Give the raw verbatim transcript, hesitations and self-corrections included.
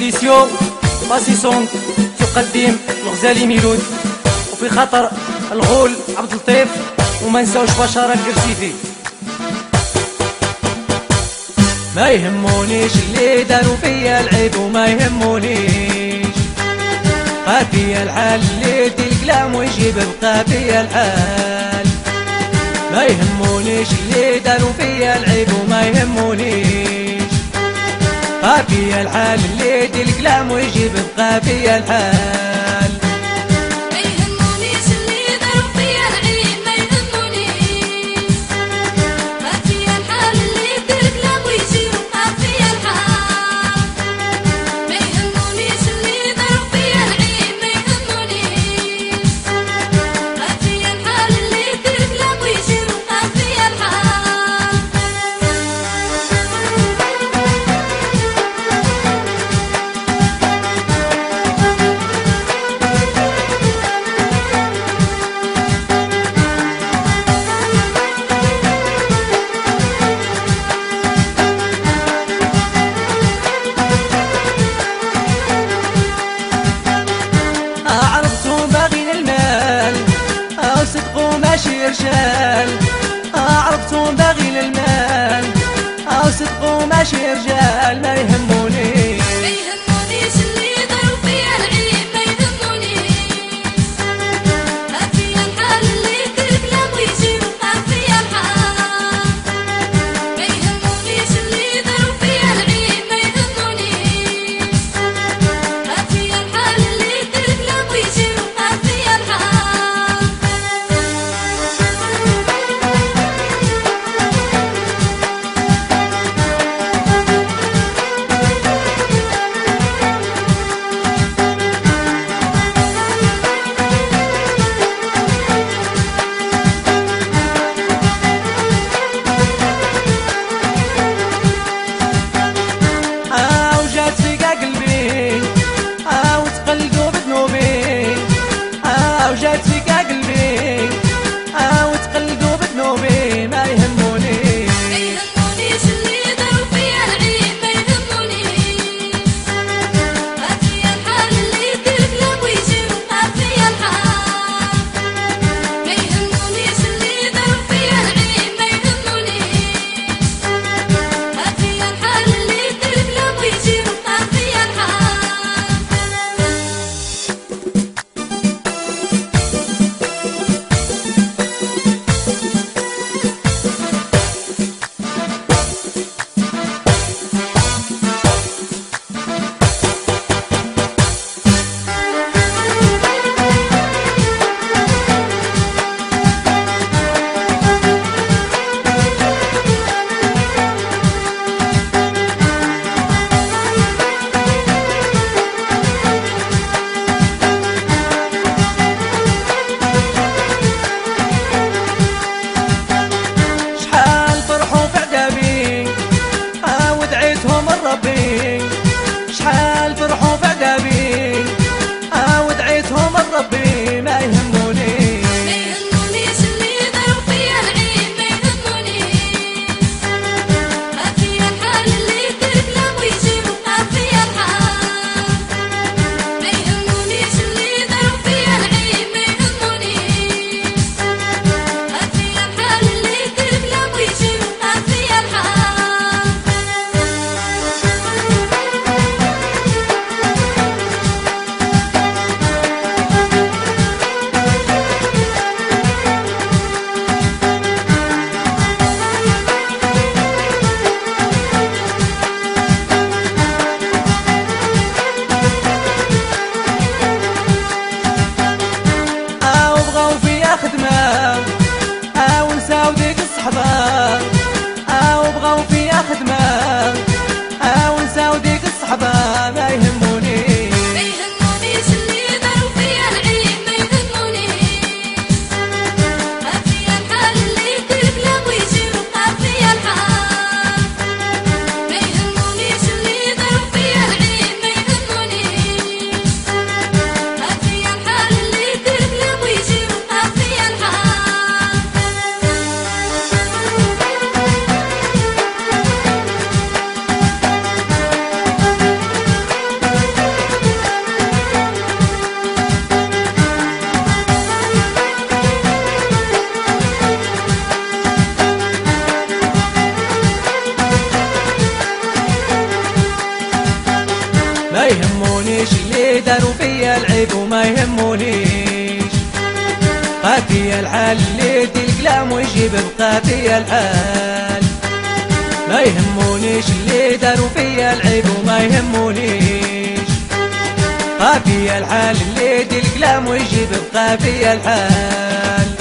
إديسيون باسيسون تقدم الغزالي ميلود، وفي خطر الغول عبد اللطيف، وما نساوش بشارة القرسيفي. ما يهمونيش اللي داروا فيا العيب وما يهمونيش، بقى فيا الحال اللي يدي الكلام ويجيب بقى فيا الحال. ما يهمونيش اللي داروا فيا العيب وما يهمونيش، بقى فيا الحال اللي يدي الكلام ويجيب بقى فيا الحال. ماشي رجال عرفتهم باغي للمال، أو صدقوا ماشي رجال. ما يهمونيش ما يهمونيش اللي داروا فيا العيب، ما يهمونيش، بقى فيا الحال اللي يدير كلام ويجي بقى فيا الحال. ما يهمونيش اللي داروا فيا العيب، ما يهمونيش، بقى فيا الحال اللي يدير كلام ويجي بقى فيا الحال. يهمونيش اللي داروا فيا العيب وما يهمونيش، بقى فيا الحال اللي يدي الكلام ويجيب بقى فيا الحال. ما يهمونيش اللي داروا فيا العيب وما يهمونيش، بقى فيا الحال اللي يدي الكلام ويجيب بقى فيا الحال.